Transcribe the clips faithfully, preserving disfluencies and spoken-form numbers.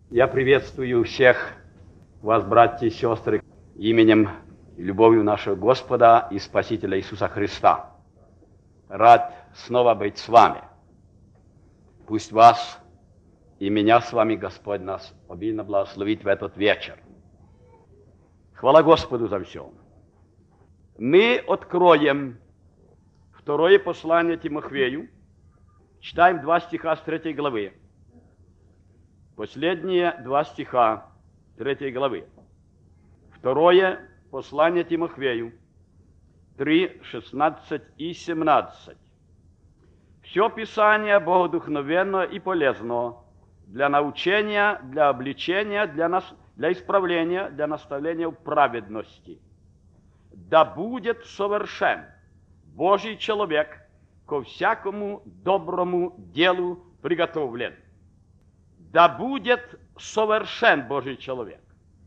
Я приветствую всех вас, братья и сестры, именем и любовью нашего Господа и Спасителя Иисуса Христа. Рад снова быть с вами. Пусть вас и меня с вами Господь нас обильно благословит в этот вечер. Хвала Господу за все. Мы откроем второе послание Тимофею, читаем два стиха с третьей главы. Последние два стиха третьей главы. Второе послание Тимофею, три, шестнадцать и семнадцать. Все Писание богодухновенно и полезно для научения, для обличения, для, нас, для исправления, для наставления в праведности. Да будет совершен Божий человек ко всякому доброму делу приготовлен. Да будет совершен Божий человек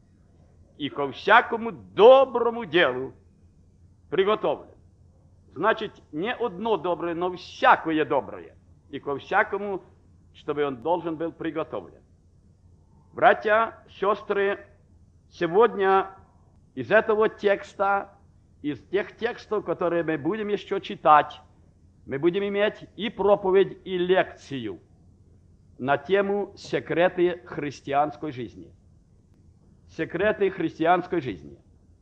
и ко всякому доброму делу приготовлен. Значит, не одно доброе, но всякое доброе. И ко всякому, чтобы он должен был приготовлен. Братья, сестры, сегодня из этого текста, из тех текстов, которые мы будем еще читать, мы будем иметь и проповедь, и лекцию на тему «Секреты христианской жизни». Секреты христианской жизни.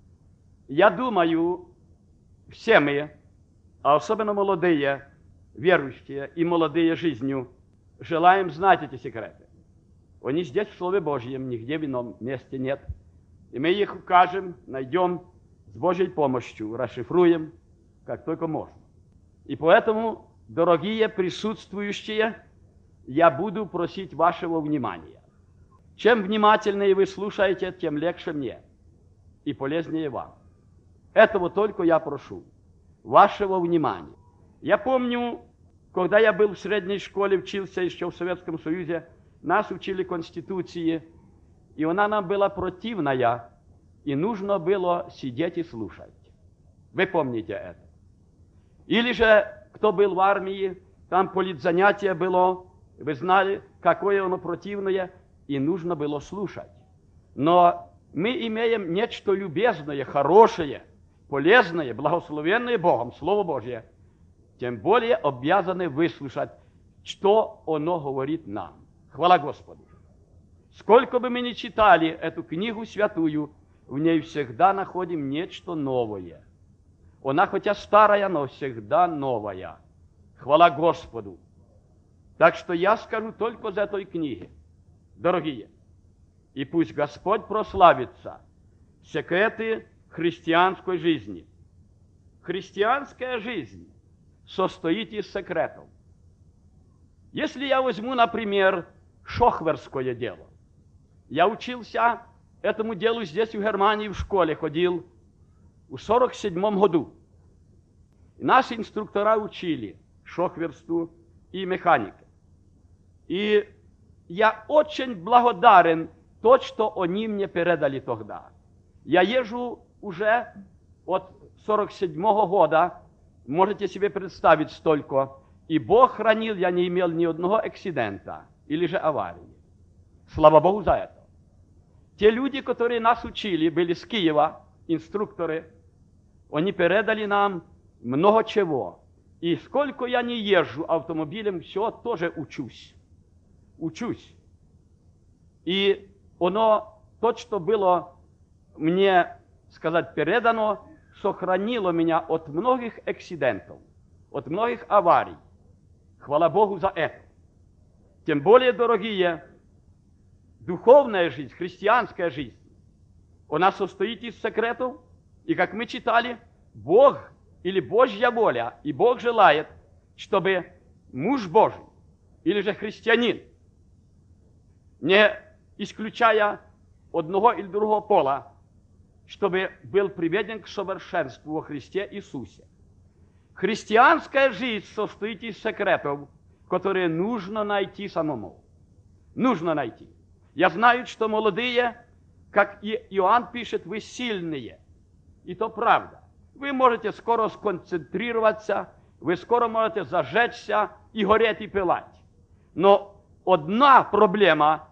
Я думаю, все мы, а особенно молодые, верующие и молодые жизнью, желаем знать эти секреты. Они здесь в Слове Божьем, нигде в ином месте нет. И мы их укажем, найдем с Божьей помощью, расшифруем, как только можно. И поэтому, дорогие присутствующие, я буду просить вашего внимания. Чем внимательнее вы слушаете, тем легче мне и полезнее вам. Этого только я прошу. Вашего внимания. Я помню, когда я был в средней школе, учился еще в Советском Союзе, нас учили Конституции, и она нам была противная, и нужно было сидеть и слушать. Вы помните это? Или же, кто был в армии, там политзанятие было, вы знали, какое оно противное, и нужно было слушать. Но мы имеем нечто любезное, хорошее, полезное, благословенное Богом, Слово Божье. Тем более обязаны выслушать, что оно говорит нам. Хвала Господу! Сколько бы мы ни читали эту книгу святую, в ней всегда находим нечто новое. Она хотя старая, но всегда новая. Хвала Господу! Так что я скажу только за этой книги, дорогие. И пусть Господь прославится. Секреты христианской жизни. Христианская жизнь состоит из секретов. Если я возьму, например, шохверское дело. Я учился этому делу здесь, в Германии, в школе ходил в сорок седьмом году. И наши инструктора учили шохверству и механике. И я очень благодарен то, что они мне передали тогда. Я езжу уже от сорок седьмого года, можете себе представить столько, и Бог хранил, я не имел ни одного акцидента или же аварии. Слава Богу за это. Те люди, которые нас учили, были с Киева, инструкторы, они передали нам много чего. И сколько я не езжу автомобилем, все тоже учусь. Учусь. И оно, то, что было мне, сказать, передано, сохранило меня от многих акцидентов, от многих аварий. Хвала Богу за это. Тем более, дорогие, духовная жизнь, христианская жизнь, она состоит из секретов. И как мы читали, Бог или Божья воля, и Бог желает, чтобы муж Божий или же христианин, не исключая одного или другого пола, чтобы был приведен к совершенству во Христе Иисусе. Христианская жизнь состоит из секретов, которые нужно найти самому. Нужно найти. Я знаю, что молодые, как и Иоанн пишет, вы сильные. И то правда. Вы можете скоро сконцентрироваться, вы скоро можете зажечься и гореть и пылать. Но одна проблема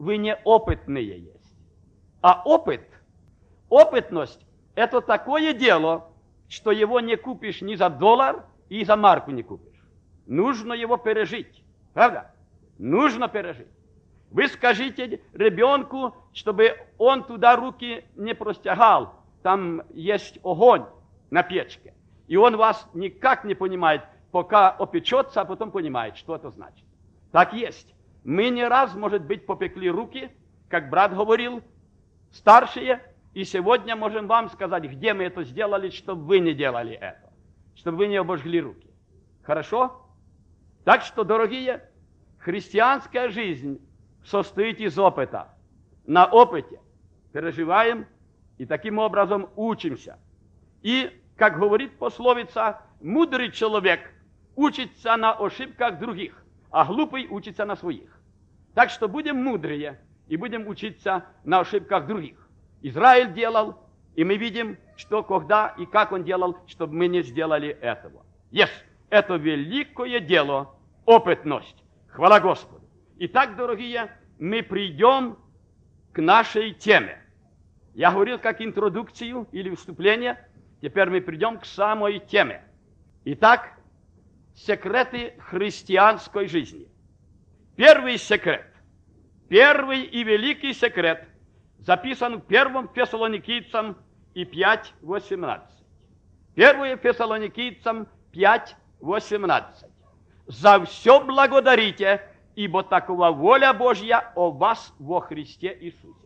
вы неопытные есть. А опыт, опытность – это такое дело, что его не купишь ни за доллар и за марку не купишь. Нужно его пережить, правда? Нужно пережить. Вы скажите ребенку, чтобы он туда руки не простягал, там есть огонь на печке, и он вас никак не понимает, пока опечется, а потом понимает, что это значит. Так есть. Мы не раз, может быть, попекли руки, как брат говорил, старшие, и сегодня можем вам сказать, где мы это сделали, чтобы вы не делали это, чтобы вы не обожгли руки. Хорошо? Так что, дорогие, христианская жизнь состоит из опыта. На опыте переживаем и таким образом учимся. И, как говорит пословица, мудрый человек учится на ошибках других, а глупый учится на своих. Так что будем мудрее и будем учиться на ошибках других. Израиль делал, и мы видим, что когда и как он делал, чтобы мы не сделали этого. Есть, это великое дело, опытность. Хвала Господу. Итак, дорогие, мы придем к нашей теме. Я говорил как интродукцию или вступление, теперь мы придем к самой теме. Итак, секреты христианской жизни. Первый секрет, первый и великий секрет записан в первом Фессалоникийцам и пять восемнадцать. Первое Фессалоникийцам пять восемнадцать. «За все благодарите, ибо такова воля Божья о вас во Христе Иисусе».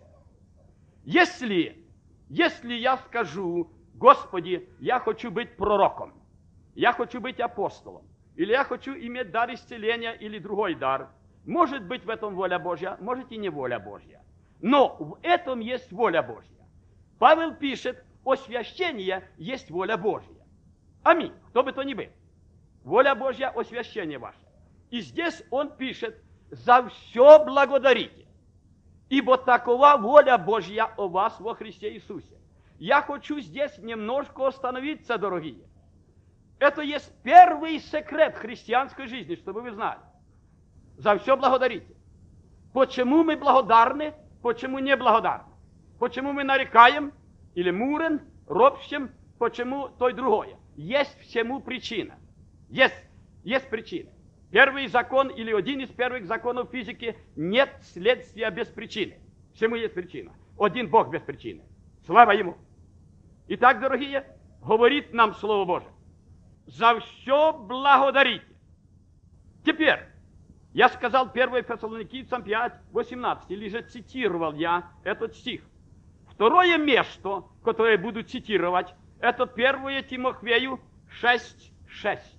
Если, если я скажу, Господи, я хочу быть пророком, я хочу быть апостолом, или я хочу иметь дар исцеления или другой дар, может быть в этом воля Божья, может и не воля Божья. Но в этом есть воля Божья. Павел пишет, освящение есть воля Божья. Аминь. Кто бы то ни был. Воля Божья, освящение ваше. И здесь он пишет, за все благодарите, ибо такова воля Божья о вас во Христе Иисусе. Я хочу здесь немножко остановиться, дорогие. Это есть первый секрет христианской жизни, чтобы вы знали. За все благодарите. Почему мы благодарны, почему не благодарны? Почему мы нарекаем, или мурен, ропщем, почему то и другое? Есть всему причина. Есть, есть причина. Первый закон, или один из первых законов физики, нет следствия без причины. Всему есть причина. Один Бог без причины. Слава Ему. Итак, дорогие, говорит нам Слово Божие. За все благодарите. Теперь, я сказал первое Фессалоникийцам пять восемнадцать, или же цитировал я этот стих. Второе место, которое я буду цитировать, это первое Тимофею шесть шесть.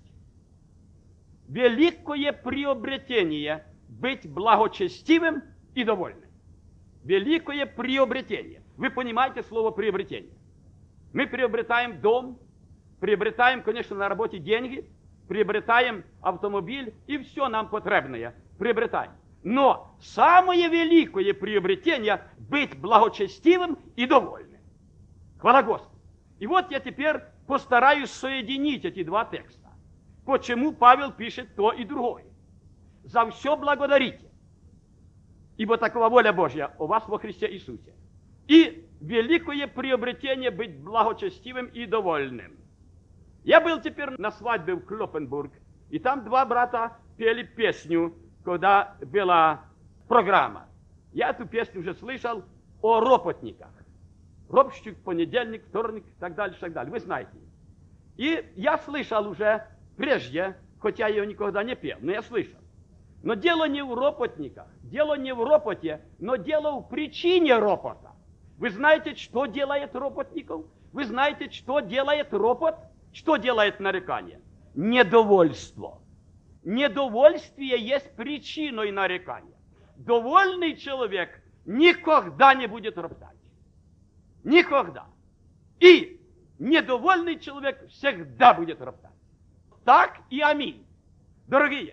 Великое приобретение быть благочестивым и довольным. Великое приобретение. Вы понимаете слово приобретение? Мы приобретаем дом, приобретаем, конечно, на работе деньги, приобретаем автомобиль и все нам потребное приобретаем. Но самое великое приобретение – быть благочестивым и довольным. Хвала Господу. И вот я теперь постараюсь соединить эти два текста. Почему Павел пишет то и другое. За все благодарите, ибо такова воля Божья о вас во Христе Иисусе. И великое приобретение быть благочестивым и довольным. Я был теперь на свадьбе в Клопенбург, и там два брата пели песню, когда была программа. Я эту песню уже слышал о ропотниках. Ропщик, понедельник, вторник, и так далее, и так далее. Вы знаете. И я слышал уже прежде, хотя я ее никогда не пел, но я слышал. Но дело не в ропотниках, дело не в ропоте, но дело в причине ропота. Вы знаете, что делает ропотников? Вы знаете, что делает ропот? Что делает нарекание? Недовольство. Недовольствие есть причиной нарекания. Довольный человек никогда не будет роптать. Никогда. И недовольный человек всегда будет роптать. Так и аминь. Дорогие,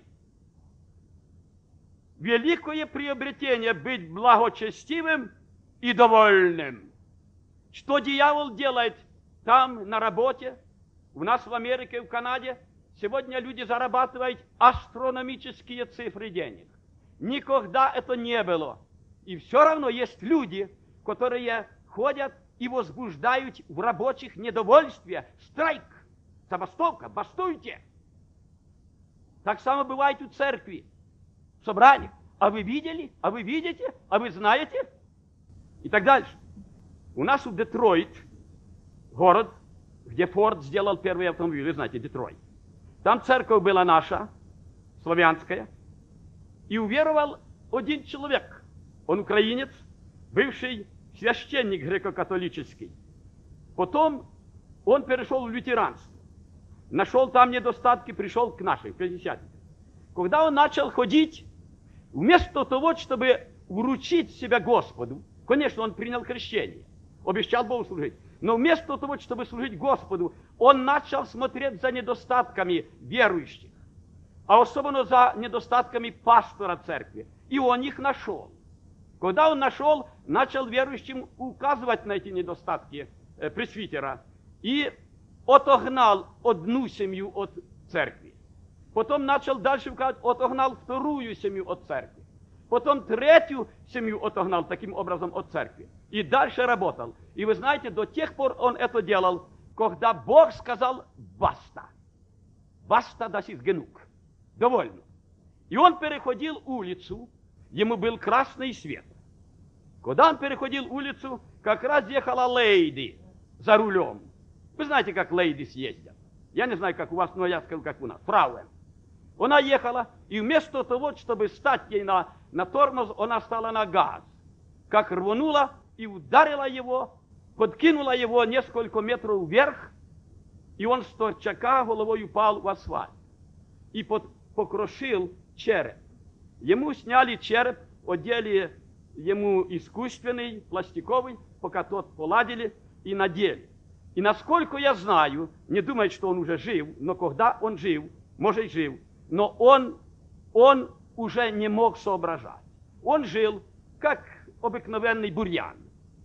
великое приобретение быть благочестивым и довольным. Что дьявол делает там на работе, у нас в Америке, в Канаде? Сегодня люди зарабатывают астрономические цифры денег. Никогда это не было. И все равно есть люди, которые ходят и возбуждают в рабочих недовольствие. Страйк, забастовка, бастуйте. Так само бывает у церкви, в собраниях. А вы видели? А вы видите? А вы знаете? И так дальше. У нас в Детройт, город, где Форд сделал первый автомобиль, вы знаете, Детройт. Там церковь была наша, славянская, и уверовал один человек. Он украинец, бывший священник греко-католический. Потом он перешел в лютеранство. Нашел там недостатки, пришел к нашей, к пятидесятникам. Когда он начал ходить, вместо того, чтобы вручить себя Господу, конечно, он принял крещение, обещал Богу служить, но вместо того, чтобы служить Господу, он начал смотреть за недостатками верующих, а особенно за недостатками пастора церкви. И он их нашел. Когда он нашел, начал верующим указывать на эти недостатки э, пресвитера и отогнал одну семью от церкви. Потом начал дальше указывать, отогнал вторую семью от церкви. Потом третью семью отогнал таким образом от церкви. И дальше работал. И вы знаете, до тех пор он это делал, когда Бог сказал «баста». «Баста das ist genug». Довольно. И он переходил улицу, ему был красный свет. Когда он переходил улицу, как раз ехала лейди за рулем. Вы знаете, как лейди съездят. Я не знаю, как у вас, но я скажу, как у нас. Фрауэн. Она ехала, и вместо того, чтобы стать ей на, на тормоз, она стала на газ. Как рванула и ударила его, подкинула его несколько метров вверх, и он с торчака головой упал в асфальт. И под, покрошил череп. Ему сняли череп, одели ему искусственный, пластиковый, пока тот поладили и надели. И насколько я знаю, не думаю, что он уже жив, но когда он жив, может жив, но он, он уже не мог соображать. Он жил, как обыкновенный бурьян,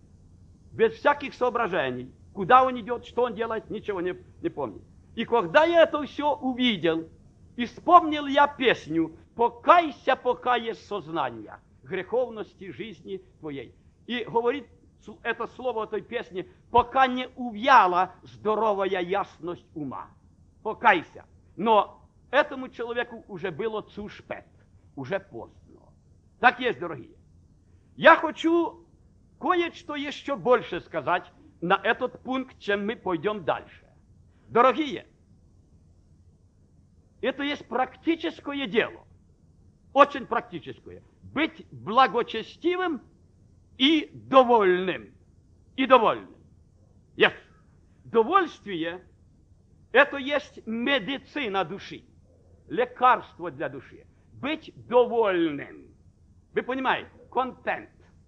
без всяких соображений. Куда он идет, что он делает, ничего не, не помнит. И когда я это все увидел, исполнил я песню «Покайся, пока есть сознание греховности жизни твоей». И говорит это слово этой песни «Пока не увяла здоровая ясность ума». Покайся. Но этому человеку уже было zu spät, уже поздно. Так есть, дорогие. Я хочу кое-что еще больше сказать на этот пункт, чем мы пойдем дальше. Дорогие, это есть практическое дело, очень практическое. Быть благочестивым и довольным. И довольным. Yes. Довольствие – это есть медицина души, лекарство для души. Быть довольным. Вы понимаете? Контент.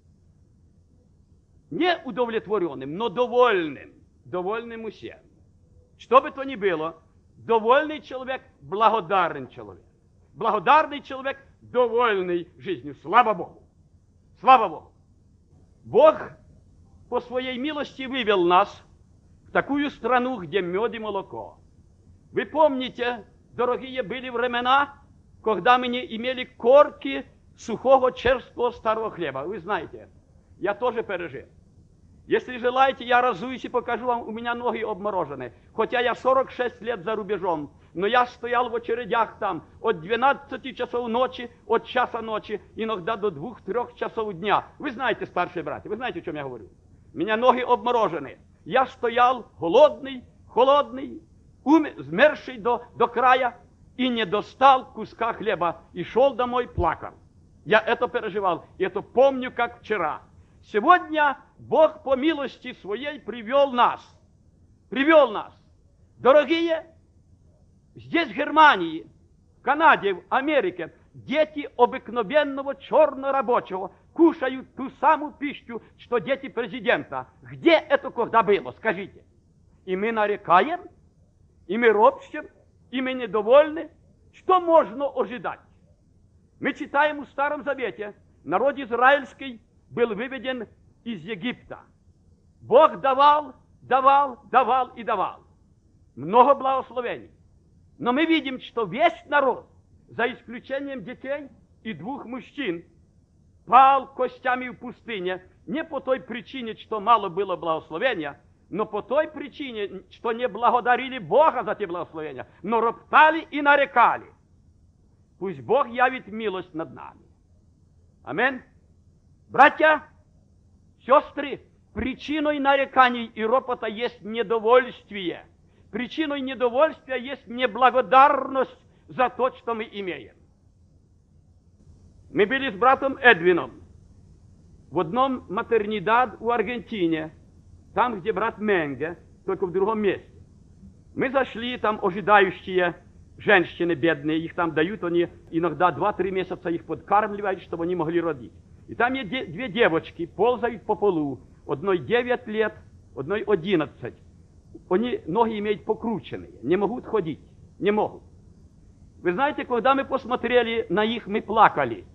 Не удовлетворенным, но довольным. Довольным усем. Что бы то ни было, довольный человек – благодарный человек. Благодарный человек – довольный жизнью. Слава Богу! Слава Богу! Бог по своей милости вывел нас в такую страну, где мед и молоко. Вы помните, дорогие, были времена, когда мы не имели корки сухого черствого старого хлеба. Вы знаете это. Я тоже пережил. Если желаете, я разуюсь и покажу вам, у меня ноги обморожены. Хотя я сорок шесть лет за рубежом, но я стоял в очередях там от двенадцати часов ночи, от часа ночи, иногда до двух-трех часов дня. Вы знаете, старшие братья, вы знаете, о чем я говорю. У меня ноги обморожены. Я стоял голодный, холодный, умерший до, до края и не достал куска хлеба и шел домой, плакал. Я это переживал, и это помню, как вчера. Сегодня Бог по милости своей привел нас. Привел нас. Дорогие, здесь в Германии, в Канаде, в Америке дети обыкновенного чернорабочего кушают ту самую пищу, что дети президента. Где это когда было, скажите? И мы нарекаем, и мы ропщем, и мы недовольны. Что можно ожидать? Мы читаем в Старом Завете, народ израильский был выведен из Египта. Бог давал, давал, давал и давал. Много благословений. Но мы видим, что весь народ, за исключением детей и двух мужчин, пал костями в пустыне не по той причине, что мало было благословения, но по той причине, что не благодарили Бога за те благословения, но роптали и нарекали. Пусть Бог явит милость над нами. Аминь. Братья, сестры, причиной нареканий и ропота есть недовольствие. Причиной недовольствия есть неблагодарность за то, что мы имеем. Мы были с братом Эдвином в одном матернидад в Аргентине, там, где брат Менге, только в другом месте. Мы зашли, там ожидающие женщины бедные, их там дают, они иногда два-три месяца их подкармливают, чтобы они могли родить. И там есть две девочки, ползают по полу, одной девять лет, одной одиннадцать. Они ноги имеют покрученные, не могут ходить, не могут. Вы знаете, когда мы посмотрели на них, мы плакали.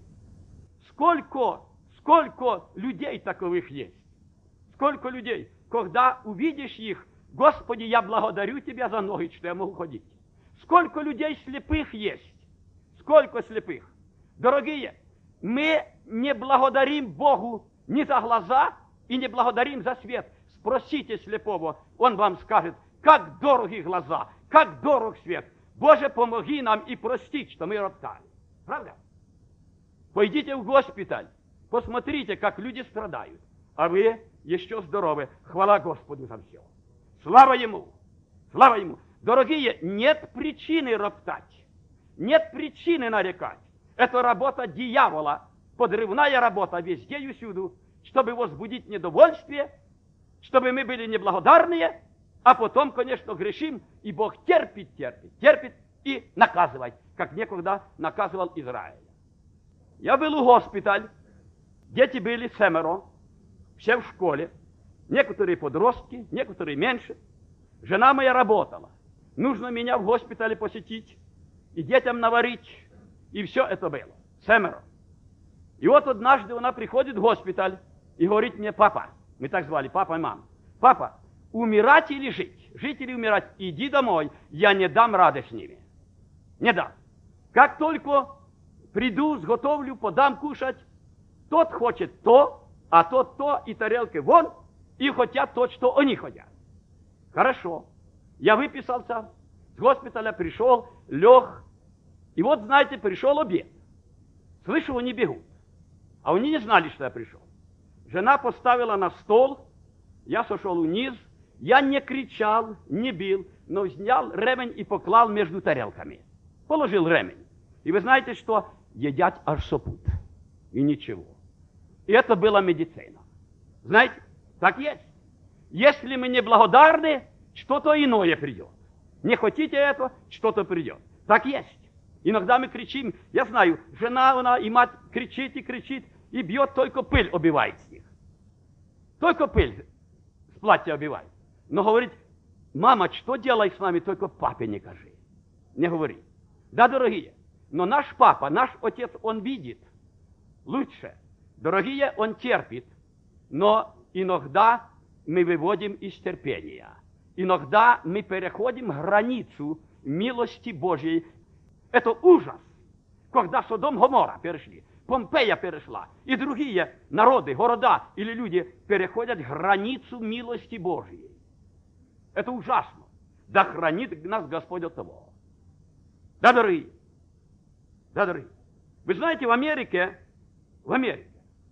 Сколько, сколько людей таковых есть? Сколько людей? Когда увидишь их, Господи, я благодарю Тебя за ноги, что я могу ходить. Сколько людей слепых есть? Сколько слепых? Дорогие, мы не благодарим Богу ни за глаза и не благодарим за свет. Спросите слепого, он вам скажет, как дороги глаза, как дорог свет. Боже, помоги нам и простить, что мы роптали. Правда? Пойдите в госпиталь, посмотрите, как люди страдают, а вы еще здоровы. Хвала Господу за все. Слава Ему! Слава Ему! Дорогие, нет причины роптать, нет причины нарекать. Это работа дьявола, подрывная работа везде и всюду, чтобы возбудить недовольствие, чтобы мы были неблагодарные, а потом, конечно, грешим, и Бог терпит, терпит, терпит и наказывает, как некогда наказывал Израиль. Я был в госпиталь, дети были семеро, все в школе, некоторые подростки, некоторые меньше. Жена моя работала. Нужно меня в госпитале посетить и детям наварить. И все это было. Семеро. И вот однажды она приходит в госпиталь и говорит мне: папа, мы так звали, папа и мама, папа, умирать или жить? Жить или умирать? Иди домой, я не дам рады с ними. Не дам. Как только приду, сготовлю, подам кушать, тот хочет то, а тот то, и тарелки вон, и хотят то, что они хотят. Хорошо. Я выписался, с госпиталя пришел, лег, и вот, знаете, пришел обед. Слышу, они бегут. А они не знали, что я пришел. Жена поставила на стол, я сошел вниз, я не кричал, не бил, но взял ремень и поклал между тарелками. Положил ремень. И вы знаете, что едят аж сопут. И ничего. И это была медицина. Знаете, так есть. Если мы не благодарны, что-то иное придет. Не хотите это, что-то придет. Так есть. Иногда мы кричим, я знаю, жена она и мать кричит и кричит, и бьет, только пыль убивает с них. Только пыль с платья убивает. Но говорит: мама, что делай с нами, только папе не кажи. Не говори. Да, дорогие, но наш папа, наш отец, он видит лучше. Дорогие, он терпит, но иногда мы выводим из терпения. Иногда мы переходим границу милости Божьей. Это ужас, когда Содом и Гоморра перешли, Помпея перешла, и другие народы, города или люди переходят границу милости Божьей. Это ужасно. Да хранит нас Господь от того. Да, дорогие, да, дорогие. Вы знаете, в Америке, в Америке,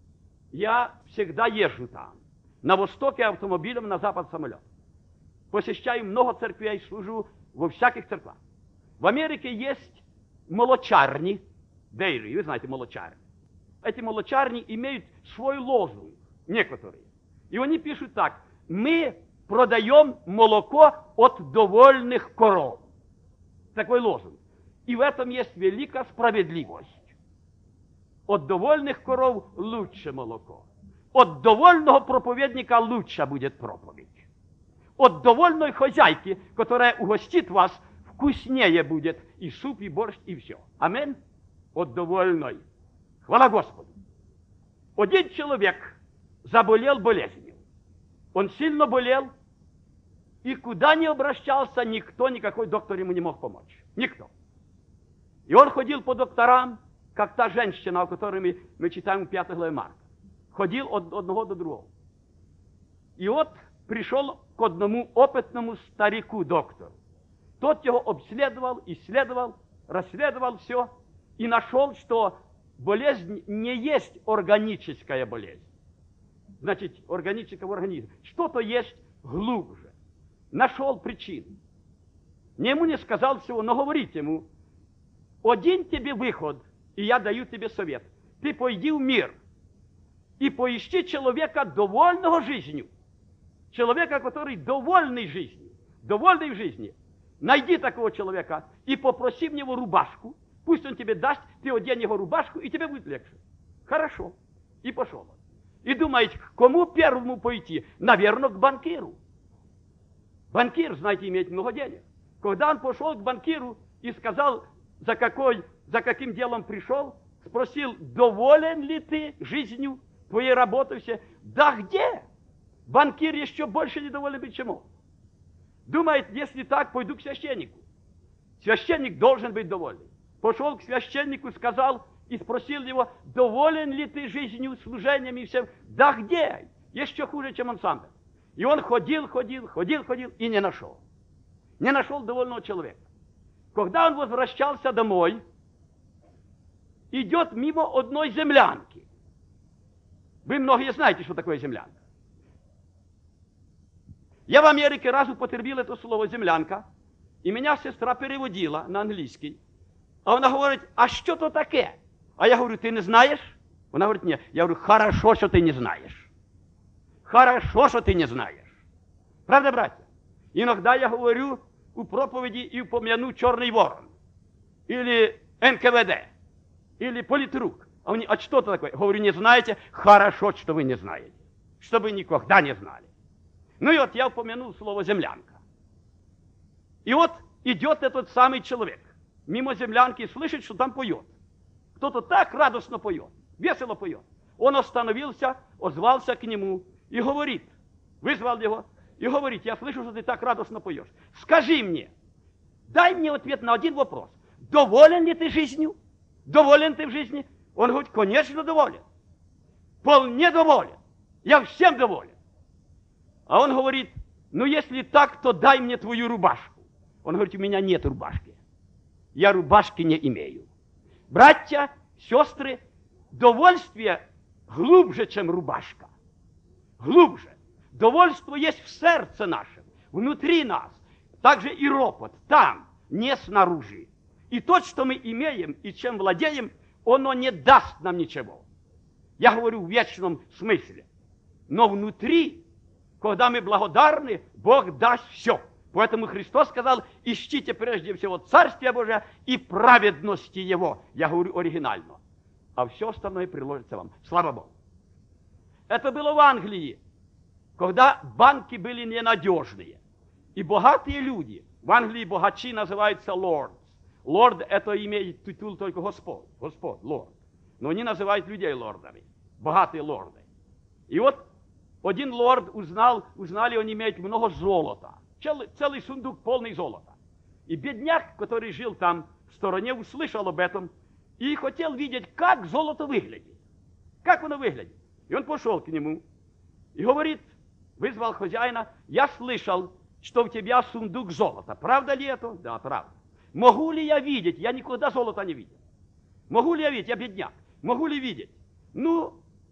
я всегда езжу там. На востоке автомобилем, на запад самолет. Посещаю много церквей, служу во всяких церквах. В Америке есть молочарни, дейри, вы знаете, молочарни. Эти молочарни имеют свой лозунг, некоторые. И они пишут так: мы продаем молоко от довольных коров. Такой лозунг. И в этом есть великая справедливость. От довольных коров лучше молоко. От довольного проповедника лучше будет проповедь. От довольной хозяйки, которая угостит вас, вкуснее будет и суп, и борщ, и все. Аминь. От довольной. Хвала Господу. Один человек заболел болезнью. Он сильно болел, и куда ни обращался, никто, никакой доктор ему не мог помочь. Никто. И он ходил по докторам, как та женщина, о которой мы, мы читаем в пятой главе Марка. Ходил от одного до другого. И вот пришел к одному опытному старику-доктору. Тот его обследовал, исследовал, расследовал все и нашел, что болезнь не есть органическая болезнь. Значит, органическая в организме. Что-то есть глубже. Нашел причину. Не ему не сказал всего, но говорит ему: один тебе выход, и я даю тебе совет. Ты пойди в мир и поищи человека, довольного жизнью. Человека, который довольный жизнью. Довольный в жизни. Найди такого человека и попроси в него рубашку. Пусть он тебе даст, ты одень его рубашку, и тебе будет легче. Хорошо. И пошел он. И думает, к кому первому пойти? Наверное, к банкиру. Банкир, знаете, имеет много денег. Когда он пошел к банкиру и сказал, за, какой, за каким делом пришел, спросил, доволен ли ты жизнью, твоей работой все? Да где? Банкир еще больше недоволен быть чему? Думает, если так, пойду к священнику. Священник должен быть доволен. Пошел к священнику, сказал и спросил его, доволен ли ты жизнью, служением и всем? Да где? Еще хуже, чем он сам. И он ходил, ходил, ходил, ходил и не нашел. Не нашел довольного человека. Когда он возвращался домой, идет мимо одной землянки. Вы многие знаете, что такое землянка. Я в Америке раз употребил это слово «землянка», и меня сестра переводила на английский. А она говорит, а что то таке? А я говорю, ты не знаешь? Она говорит, нет. Я говорю, хорошо, что ты не знаешь. Хорошо, что ты не знаешь. Правда, братья? Иногда я говорю у проповеди и упомяну «Черный ворон», или эн ка вэ дэ, или политрук. А, они, а что это такое? Говорю, не знаете? Хорошо, что вы не знаете. Чтобы никогда не знали. Ну и вот я упомянул слово «землянка». И вот идет этот самый человек мимо землянки и слышит, что там поет. Кто-то так радостно поет, весело поет. Он остановился, озвался к нему и говорит, вызвал его, и говорит, я слышу, что ты так радостно поешь. Скажи мне, дай мне ответ на один вопрос. Доволен ли ты жизнью? Доволен ты в жизни? Он говорит, конечно, доволен. Вполне доволен. Я всем доволен. А он говорит, ну если так, то дай мне твою рубашку. Он говорит, у меня нет рубашки. Я рубашки не имею. Братья, сестры, довольствие глубже, чем рубашка. Глубже. Довольство есть в сердце нашем, внутри нас. Также и ропот там, не снаружи. И то, что мы имеем и чем владеем, оно не даст нам ничего. Я говорю в вечном смысле. Но внутри, когда мы благодарны, Бог даст все. Поэтому Христос сказал, ищите прежде всего Царствие Божие и праведности Его. Я говорю оригинально. А все остальное приложится вам. Слава Богу. Это было в Англии, когда банки были ненадежные. И богатые люди, в Англии богачи называются lords. Лорд это имеет титул только Господь. Господь, лорд. Но они называют людей лордами. Богатые лорды. И вот один лорд узнал, узнали, он имеет много золота. Целый, целый сундук полный золота. И бедняк, который жил там в стороне, услышал об этом и хотел видеть, как золото выглядит. Как оно выглядит. И он пошел к нему и говорит, вызвал хозяина, я слышал, что у тебя сундук золота. Правда ли это? Да, правда. Могу ли я видеть? Я никогда золота не видел. Могу ли я видеть? Я бедняк. Могу ли видеть? Ну,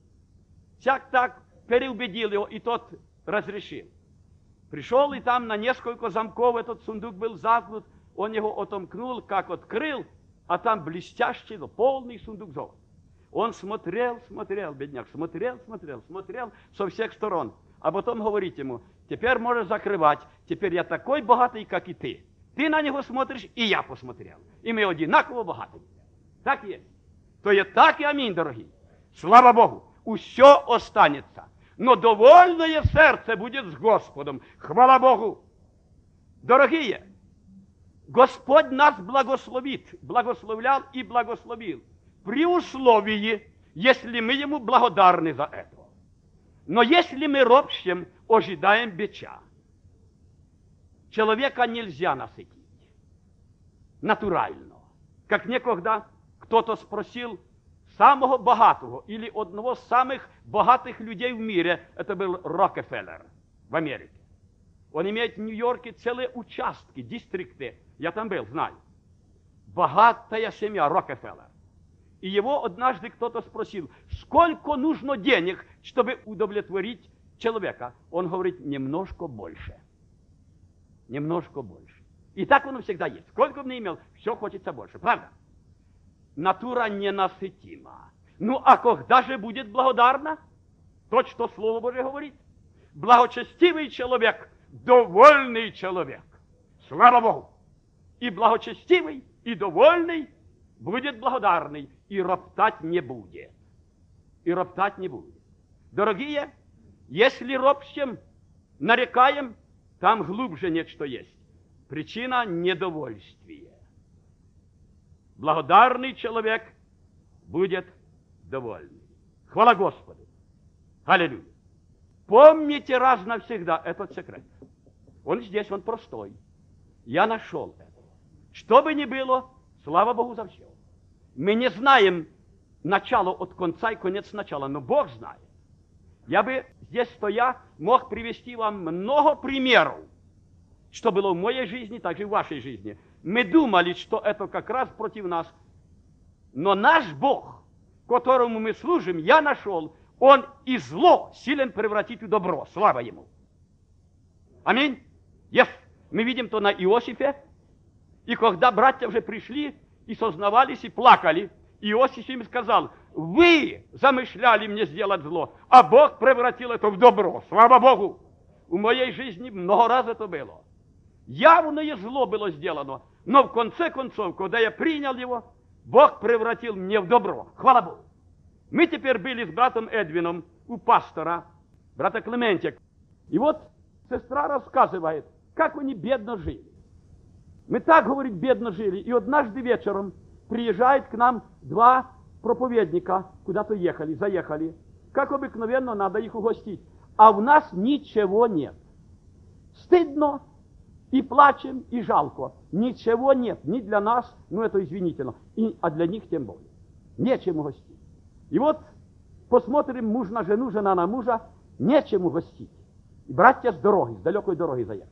всяк так переубедил его, и тот разрешил. Пришел, и там на несколько замков этот сундук был замкнут. Он его отомкнул, как открыл, а там блестящий, полный сундук золота. Он смотрел, смотрел, бедняк, смотрел, смотрел, смотрел со всех сторон. А потом говорит ему, теперь можешь закрывать, теперь я такой богатый, как и ты. Ты на него смотришь, и я посмотрел. И мы одинаково богаты. Так есть. То есть так и аминь, дорогие. Слава Богу, все останется. Но довольное сердце будет с Господом. Хвала Богу. Дорогие, Господь нас благословит, благословлял и благословил. При условии, если мы Ему благодарны за это. Но если мы ропщем, ожидаем бича. Человека нельзя насытить. Натурально. Как некогда кто-то спросил самого богатого или одного из самых богатых людей в мире, это был Рокфеллер в Америке. Он имеет в Нью-Йорке целые участки, дистрикты. Я там был, знаю. Богатая семья Рокфеллер. И его однажды кто-то спросил, сколько нужно денег, чтобы удовлетворить человека. Он говорит, немножко больше. Немножко больше. И так оно всегда есть. Сколько бы ни имел, все хочется больше. Правда? Натура ненасытима. Ну, а когда же будет благодарна? То, что Слово Божие говорит. Благочестивый человек, довольный человек. Слава Богу! И благочестивый, и довольный будет благодарный, и роптать не будет. И роптать не будет. Дорогие, если ропщем, нарекаем, там глубже нечто есть. Причина недовольствия. Благодарный человек будет довольный. Хвала Господу. Аллилуйя. Помните раз навсегда этот секрет. Он здесь, он простой. Я нашел это. Что бы ни было, слава Богу за все. Мы не знаем начало от конца и конец начала, но Бог знает. Я бы здесь стоя мог привести вам много примеров, что было в моей жизни, так и в вашей жизни. Мы думали, что это как раз против нас. Но наш Бог, которому мы служим, я нашел, Он и зло силен превратить в добро. Слава Ему. Аминь. Yes. Мы видим то на Иосифе. И когда братья уже пришли и сознавались, и плакали, Иосиф им сказал, вы замышляли мне сделать зло, а Бог превратил это в добро. Слава Богу. В моей жизни много раз это было. Явное зло было сделано, но в конце концов, когда я принял его, Бог превратил мне в добро. Хвала Богу. Мы теперь были с братом Эдвином у пастора, брата Клементия. И вот сестра рассказывает, как они бедно жили. Мы так, говорит, бедно жили. И однажды вечером приезжает к нам два проповедника, куда-то ехали, заехали. Как обыкновенно, надо их угостить. А у нас ничего нет. Стыдно. И плачем, и жалко. Ничего нет, ни для нас, ну это извинительно, и, а для них тем более. Нечем угостить. И вот посмотрим муж на жену, жена на мужа, нечем угостить. И братья с дороги, с далекой дороги заехали.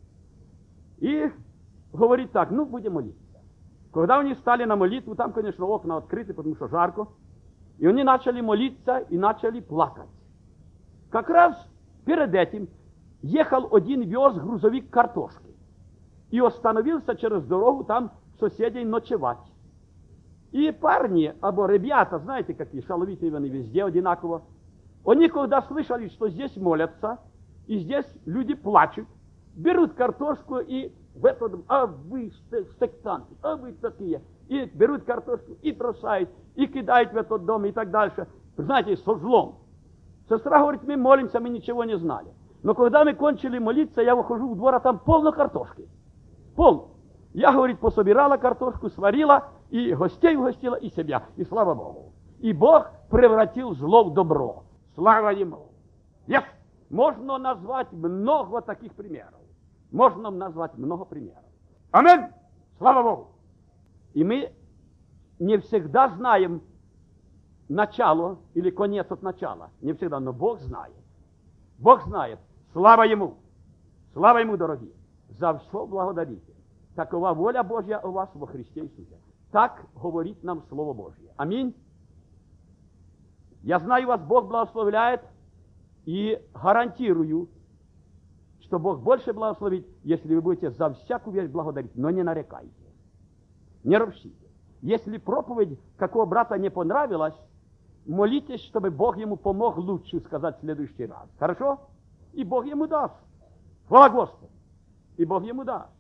И говорит так, ну будем молиться. Когда они стали на молитву, там, конечно, окна открыты, потому что жарко, и они начали молиться и начали плакать. Как раз перед этим ехал один вез грузовик картошки и остановился через дорогу там соседей ночевать. И парни, або ребята, знаете, какие шаловитые они везде одинаково, они когда слышали, что здесь молятся, и здесь люди плачут, берут картошку и в этот, а вы сектанты, а вы такие, и берут картошку и бросают, и кидают в этот дом и так дальше. Знаете, со злом. Сестра говорит, мы молимся, мы ничего не знали. Но когда мы кончили молиться, я выхожу в двор, а там полно картошки. Полно. Я, говорит, пособирала картошку, сварила, и гостей угостила, и себя. И слава Богу. И Бог превратил зло в добро. Слава Ему. Yes. Можно назвать много таких примеров. Можно назвать много примеров. Аминь. Слава Богу. И мы не всегда знаем начало или конец от начала. Не всегда, но Бог знает. Бог знает. Слава Ему! Слава Ему, дорогие! За все благодарите. Такова воля Божья у вас во Христе Иисусе. Так говорит нам Слово Божье. Аминь. Я знаю, вас Бог благословляет и гарантирую, что Бог больше благословит, если вы будете за всякую вещь благодарить, но не нарекайте. Не ропщите. Если проповедь какого брата не понравилась, молитесь, чтобы Бог ему помог лучше сказать в следующий раз. Хорошо? И Бог ему даст. Хвала Господу. И Бог ему даст.